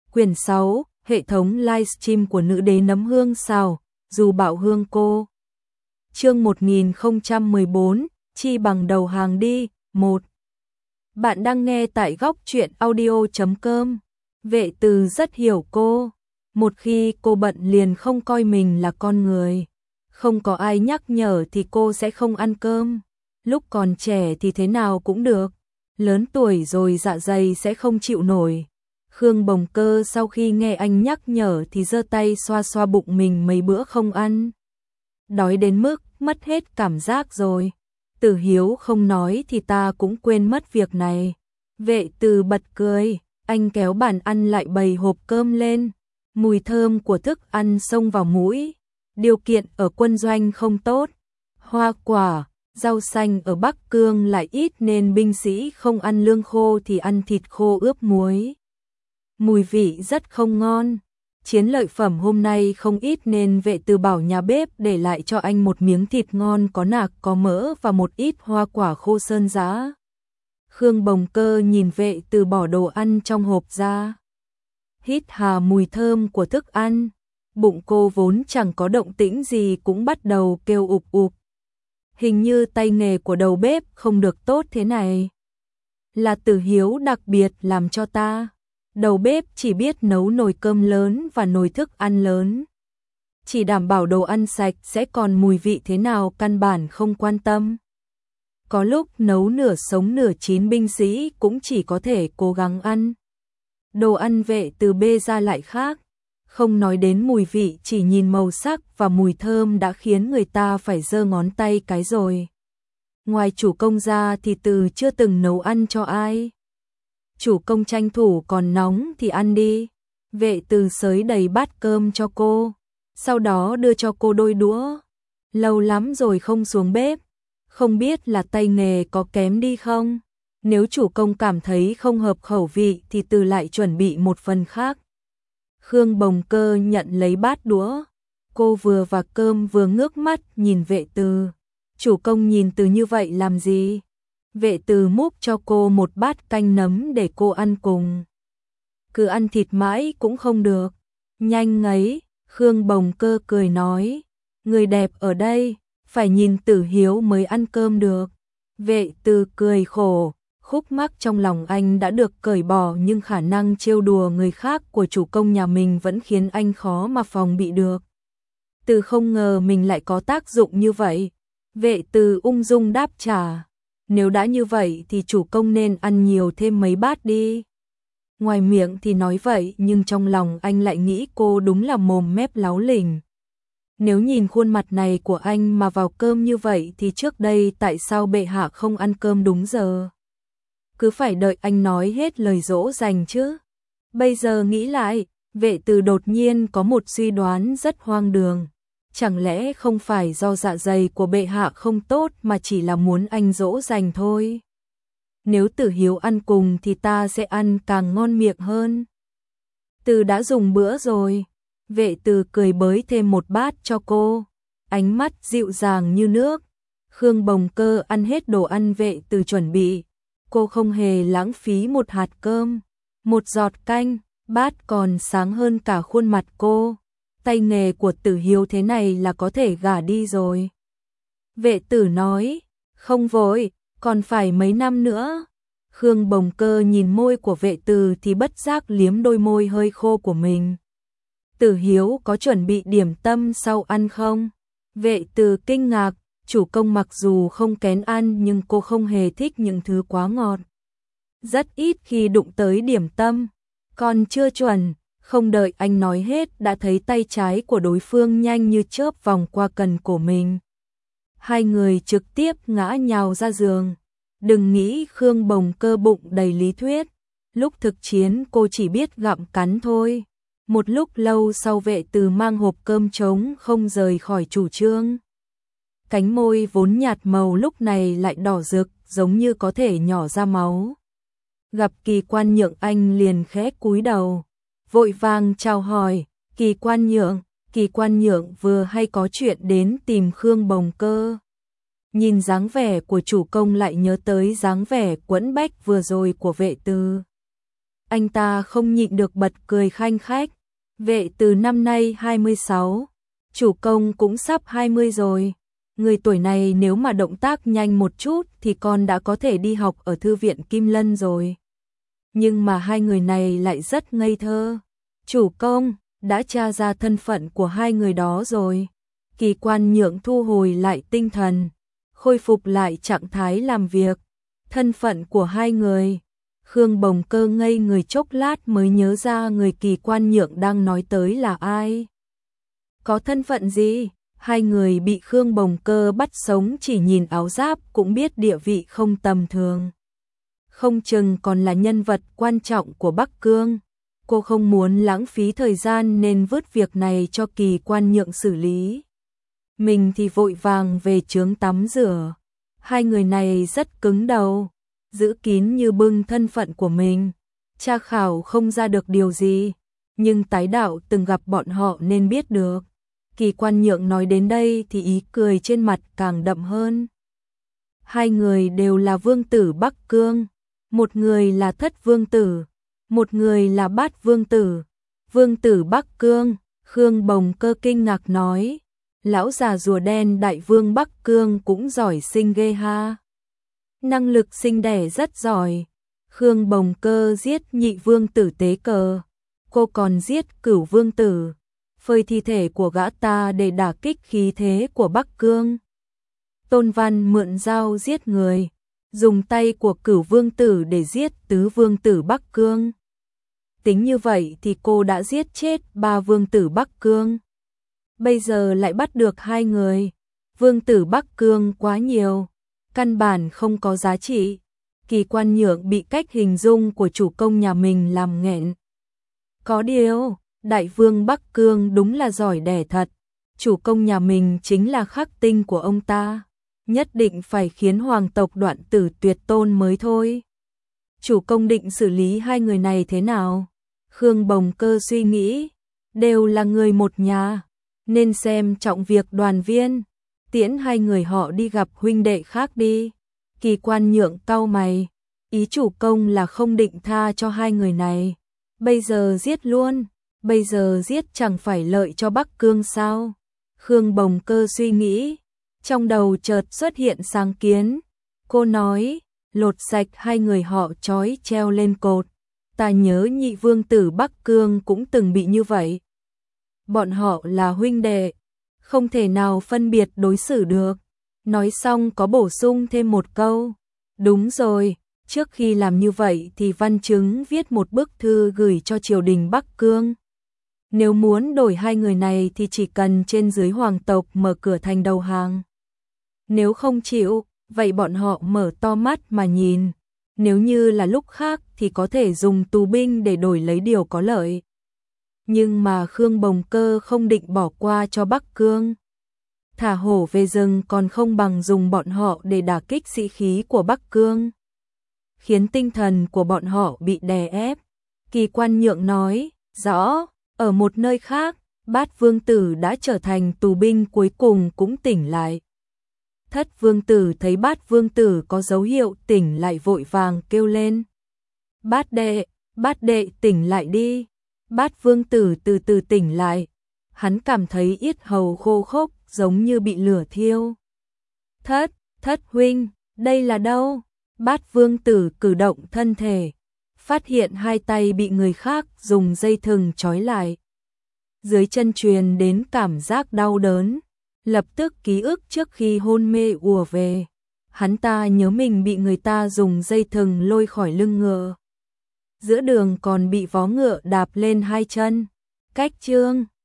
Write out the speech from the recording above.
Quyển 6, hệ thống livestream của nữ đế nấm hương xào, dù bạo hương cô. Chương 1014, chi bằng đầu hàng đi, 1. Bạn đang nghe tại góc truyện audio.com. Vệ Từ rất hiểu cô. Một khi cô bận liền không coi mình là con người. Không có ai nhắc nhở thì cô sẽ không ăn cơm. Lúc còn trẻ thì thế nào cũng được. Lớn tuổi rồi dạ dày sẽ không chịu nổi. Khương Bồng Cơ sau khi nghe anh nhắc nhở thì giơ tay xoa xoa bụng mình mấy bữa không ăn. Đói đến mức mất hết cảm giác rồi. Tử Hiếu không nói thì ta cũng quên mất việc này. Vệ Từ bật cười, anh kéo bàn ăn lại bày hộp cơm lên. Mùi thơm của thức ăn xông vào mũi. Điều kiện ở quân doanh không tốt. Hoa quả, rau xanh ở Bắc Cương lại ít nên binh sĩ không ăn lương khô thì ăn thịt khô ướp muối. Mùi vị rất không ngon. Chiến lợi phẩm hôm nay không ít nên Vệ Từ bảo nhà bếp để lại cho anh một miếng thịt ngon có nạc có mỡ và một ít hoa quả khô sơn giã. Khương Bồng Cơ nhìn Vệ Từ bỏ đồ ăn trong hộp ra. Hít hà mùi thơm của thức ăn. Bụng cô vốn chẳng có động tĩnh gì cũng bắt đầu kêu ục ục. Hình như tay nghề của đầu bếp không được tốt thế này. Là Tử Hiếu đặc biệt làm cho ta. Đầu bếp chỉ biết nấu nồi cơm lớn và nồi thức ăn lớn. Chỉ đảm bảo đồ ăn sạch sẽ còn mùi vị thế nào căn bản không quan tâm. Có lúc nấu nửa sống nửa chín binh sĩ cũng chỉ có thể cố gắng ăn. Đồ ăn Vệ Từ bê ra lại khác. Không nói đến mùi vị, chỉ nhìn màu sắc và mùi thơm đã khiến người ta phải giơ ngón tay cái rồi. Ngoài chủ công ra thì Từ chưa từng nấu ăn cho ai. Chủ công tranh thủ còn nóng thì ăn đi. Vệ Từ xới đầy bát cơm cho cô. Sau đó đưa cho cô đôi đũa. Lâu lắm rồi không xuống bếp. Không biết là tay nghề có kém đi không? Nếu chủ công cảm thấy không hợp khẩu vị thì Từ lại chuẩn bị một phần khác. Khương Bồng Cơ nhận lấy bát đũa. Cô vừa vạc cơm vừa ngước mắt nhìn Vệ Từ. Chủ công nhìn Từ như vậy làm gì? Vệ Từ múc cho cô một bát canh nấm để cô ăn cùng. Cứ ăn thịt mãi cũng không được. Nhanh ngấy, Khương Bồng Cơ cười nói. Người đẹp ở đây, phải nhìn Tử Hiếu mới ăn cơm được. Vệ Từ cười khổ, khúc mắc trong lòng anh đã được cởi bỏ nhưng khả năng trêu đùa người khác của chủ công nhà mình vẫn khiến anh khó mà phòng bị được. Từ không ngờ mình lại có tác dụng như vậy. Vệ Từ ung dung đáp trả. Nếu đã như vậy thì chủ công nên ăn nhiều thêm mấy bát đi. Ngoài miệng thì nói vậy nhưng trong lòng anh lại nghĩ cô đúng là mồm mép láo lỉnh. Nếu nhìn khuôn mặt này của anh mà vào cơm như vậy thì trước đây tại sao bệ hạ không ăn cơm đúng giờ? Cứ phải đợi anh nói hết lời dỗ dành chứ. Bây giờ nghĩ lại, Vệ Từ đột nhiên có một suy đoán rất hoang đường. Chẳng lẽ không phải do dạ dày của bệ hạ không tốt mà chỉ là muốn anh dỗ dành thôi? Nếu Tử Hiếu ăn cùng thì ta sẽ ăn càng ngon miệng hơn. Từ đã dùng bữa rồi. Vệ Từ cười bới thêm một bát cho cô. Ánh mắt dịu dàng như nước. Khương Bồng Cơ ăn hết đồ ăn Vệ Từ chuẩn bị. Cô không hề lãng phí một hạt cơm. Một giọt canh, bát còn sáng hơn cả khuôn mặt cô. Tay nghề của Tử Hiếu thế này là có thể gả đi rồi. Vệ Tử nói, không vội, còn phải mấy năm nữa. Khương Bồng Cơ nhìn môi của Vệ Từ thì bất giác liếm đôi môi hơi khô của mình. Tử Hiếu có chuẩn bị điểm tâm sau ăn không? Vệ Từ kinh ngạc, chủ công mặc dù không kén ăn nhưng cô không hề thích những thứ quá ngọt. Rất ít khi đụng tới điểm tâm, còn chưa chuẩn. Không đợi anh nói hết đã thấy tay trái của đối phương nhanh như chớp vòng qua cần cổ mình. Hai người trực tiếp ngã nhào ra giường. Đừng nghĩ Khương Bồng Cơ bụng đầy lý thuyết. Lúc thực chiến cô chỉ biết gặm cắn thôi. Một lúc lâu sau Vệ Từ mang hộp cơm trống không rời khỏi chủ trương. Cánh môi vốn nhạt màu lúc này lại đỏ rực giống như có thể nhỏ ra máu. Gặp Kỳ Quan Nhượng anh liền khẽ cúi đầu. Vội vàng chào hỏi, Kỳ Quan Nhượng vừa hay có chuyện đến tìm Khương Bồng Cơ. Nhìn dáng vẻ của chủ công lại nhớ tới dáng vẻ quẫn bách vừa rồi của Vệ Từ. Anh ta không nhịn được bật cười khanh khách. Vệ Từ năm nay 26, chủ công cũng sắp 20 rồi. Người tuổi này nếu mà động tác nhanh một chút thì con đã có thể đi học ở thư viện Kim Lân rồi. Nhưng mà hai người này lại rất ngây thơ. Chủ công, đã tra ra thân phận của hai người đó rồi. Kỳ Quan Nhượng thu hồi lại tinh thần, khôi phục lại trạng thái làm việc. Thân phận của hai người. Khương Bồng Cơ ngây người chốc lát mới nhớ ra người Kỳ Quan Nhượng đang nói tới là ai. Có thân phận gì? Hai người bị Khương Bồng Cơ bắt sống chỉ nhìn áo giáp cũng biết địa vị không tầm thường. Không chừng còn là nhân vật quan trọng của Bắc Cương. Cô không muốn lãng phí thời gian nên vứt việc này cho Kỳ Quan Nhượng xử lý. Mình thì vội vàng về chướng tắm rửa. Hai người này rất cứng đầu, giữ kín như bưng thân phận của mình. Tra khảo không ra được điều gì, nhưng tái đạo từng gặp bọn họ nên biết được. Kỳ Quan Nhượng nói đến đây thì ý cười trên mặt càng đậm hơn. Hai người đều là vương tử Bắc Cương, một người là Thất vương tử, một người là Bát vương tử. Vương tử Bắc Cương, Khương Bồng Cơ kinh ngạc nói, lão già rùa đen đại vương Bắc Cương cũng giỏi sinh ghê ha. Năng lực sinh đẻ rất giỏi. Khương Bồng Cơ giết nhị vương tử Tế Cờ, cô còn giết cửu vương tử, phơi thi thể của gã ta để đả kích khí thế của Bắc Cương. Tôn Văn mượn dao giết người, dùng tay của cửu vương tử để giết tứ vương tử Bắc Cương. Tính như vậy thì cô đã giết chết 3 vương tử Bắc Cương. Bây giờ lại bắt được 2 người. Vương tử Bắc Cương quá nhiều, căn bản không có giá trị. Kỳ Quan Nhượng bị cách hình dung của chủ công nhà mình làm nghẹn. Có điều, đại vương Bắc Cương đúng là giỏi đẻ thật. Chủ công nhà mình chính là khắc tinh của ông ta. Nhất định phải khiến hoàng tộc Đoạn Tử tuyệt tôn mới thôi. Chủ công định xử lý hai người này thế nào? Khương Bồng Cơ suy nghĩ, đều là người một nhà, nên xem trọng việc đoàn viên, tiễn hai người họ đi gặp huynh đệ khác đi. Kỳ Quan Nhượng cau mày, ý chủ công là không định tha cho hai người này. Bây giờ giết luôn, bây giờ giết chẳng phải lợi cho Bắc Cương sao? Khương Bồng Cơ suy nghĩ, trong đầu chợt xuất hiện sáng kiến. Cô nói, lột sạch hai người họ trói treo lên cột. Ta nhớ nhị vương tử Bắc Cương cũng từng bị như vậy. Bọn họ là huynh đệ, không thể nào phân biệt đối xử được. Nói xong có bổ sung thêm một câu. Đúng rồi, trước khi làm như vậy thì Văn Chứng viết một bức thư gửi cho triều đình Bắc Cương. Nếu muốn đổi hai người này thì chỉ cần trên dưới hoàng tộc mở cửa thành đầu hàng. Nếu không chịu, vậy bọn họ mở to mắt mà nhìn. Nếu như là lúc khác thì có thể dùng tù binh để đổi lấy điều có lợi. Nhưng mà Khương Bồng Cơ không định bỏ qua cho Bắc Cương. Thả hổ về rừng còn không bằng dùng bọn họ để đả kích sĩ khí của Bắc Cương, khiến tinh thần của bọn họ bị đè ép. Kỳ Quan Nhượng nói, rõ, ở một nơi khác, Bát vương tử đã trở thành tù binh cuối cùng cũng tỉnh lại. Thất vương tử thấy Bát vương tử có dấu hiệu tỉnh lại vội vàng kêu lên. Bát đệ tỉnh lại đi. Bát vương tử từ từ tỉnh lại. Hắn cảm thấy yết hầu khô khốc giống như bị lửa thiêu. Thất huynh, đây là đâu? Bát vương tử cử động thân thể, phát hiện hai tay bị người khác dùng dây thừng trói lại. Dưới chân truyền đến cảm giác đau đớn, lập tức ký ức trước khi hôn mê ùa về. Hắn ta nhớ mình bị người ta dùng dây thừng lôi khỏi lưng ngựa. Giữa đường còn bị vó ngựa đạp lên hai chân. Cách chương